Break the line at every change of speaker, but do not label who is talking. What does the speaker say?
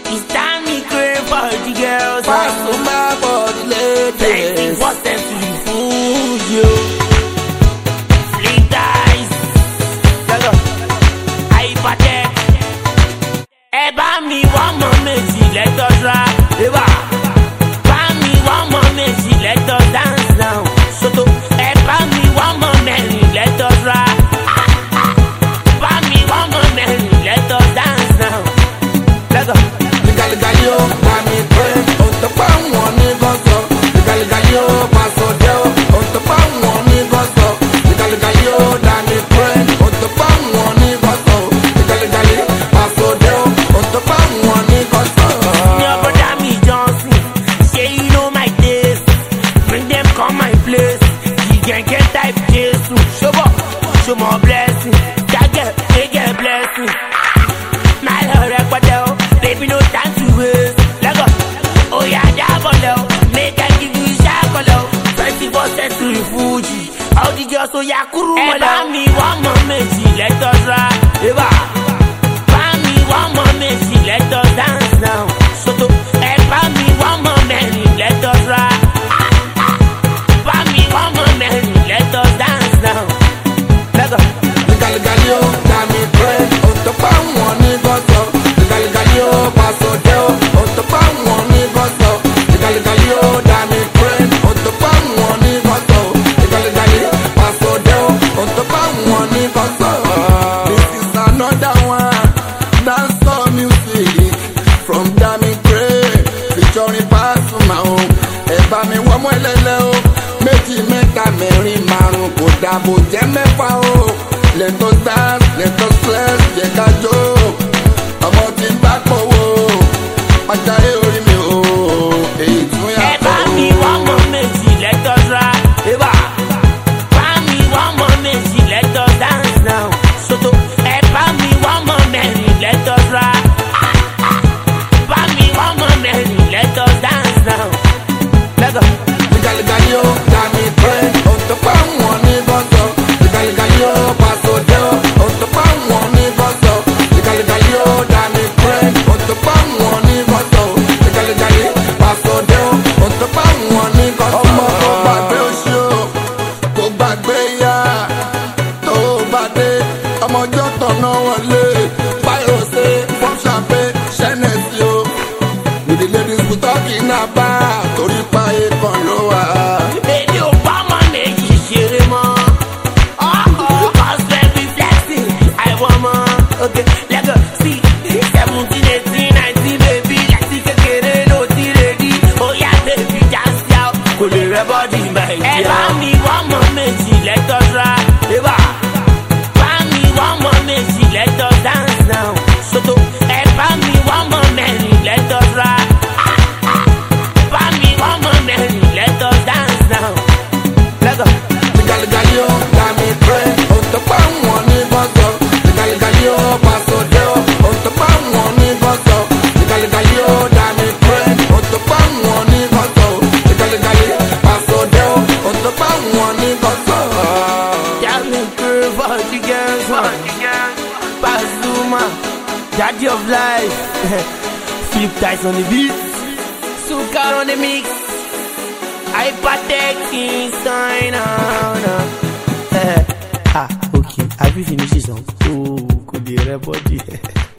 It's time we crave for the girls.
Pass on my body, ladies.
What's them to the food, yo? Fleet guys. Hello. Hypertech. Eba mi one more méjì, let us rap. Eba. Ba mi one more méjì, let us dance now. Soto. Eba mi one more méjì, let us rap. Ba mi one more méjì, let us dance now. Let's go.
Galileo, mami pray, on the pound one gozo. Galileo, paso deo, on the pound one gozo. Galileo, mami pray, on the pound one gozo. Galileo, paso deo, on the pound one gozo.
Your brother me Johnson, say you know my taste. Bring them come my place. You can get type Jesus. Show more blessing. That get blessing. My Lord, baby, no time to waste. Let go. Oh yeah, Diabolo. Make I give you Shakolo. 24 century Fuji. All the girls, so yeah, Kuru. Eba me one more méjì, let us rap. Eba. Ba me one more méjì, let us dance now. Soto. Eba me one more méjì, let us rap. Ba me one more méjì, let us dance now. Let go.
Galileo, mami pray, on the pound one gozo. Galileo, paso deo, on the pound one gozo. Galileo, mami pray, on the pound one gozo. Galileo, paso deo, on the pound one gozo. This is another one, dancehall music from Dami Pray, featuring Pasuma o. Eba mi wọ́n mọ́ ẹlẹ́lẹ́ o, méjì mẹ́ta mẹ́rin márùn kò dàbò jẹ́ mẹ́fà o. Let us dance, let us flex, jẹ́ ká jó. Ọmọ tí ń bá pọ̀wọ́, ọjà orí mi o, èyí tún yà pọ̀ o.
Eba mi one more méjì, let us rap. Eba. Ba mi one more méjì, let us dance now. Soto. Eba mi one more méjì, let us rap. Ba mi one more méjì, let us dance now. Let's go.
Galileo, mami pray, on the pound one gozo. Galileo, paso deo, on the pound one gozo. Galileo, mami pray, on the pound one gozo. Galileo, paso deo, on the pound one gozo. Ọmọ kò gbàgbé oṣù, kò gbàgbé ya, tó bá dé, ọmọjọ́ tọ̀nà wọlé. Báyọ̀ ṣe fún ṣàpé, ṣẹ́nẹ̀sì o. With the ladies we talking about, torí pa ikọ̀ ló wà.
Baby, o bá mọ̀ méjì ṣeré mọ́. Cause when we flexing, I want more. Okay, let's go. See, 17, 18, 19, baby. Láti kékeré ló ti ready. Oh yeah, baby, just out. Kò lè rẹ bọ́dì my dear. Eba mi one more méjì, let us rap. Eba. Ba mi one more méjì, let us dance now. Soto. Eba mi one more méjì, let us rap. Ba mi one more méjì, let us dance now. Let's go.
Galileo, mami pray, on the pound one gozo. Galileo, paso deo, on the pound one gozo. Galileo, mami pray, on the pound one gozo. Galileo, paso deo, on the pound one gozo.
Dami Pray for the girls, man. Pasuma, daddy of life. Flip ties on the beat. Sukar on the mix. Hypertech inside now. Okay, have you finished this song? Oh, could be a body.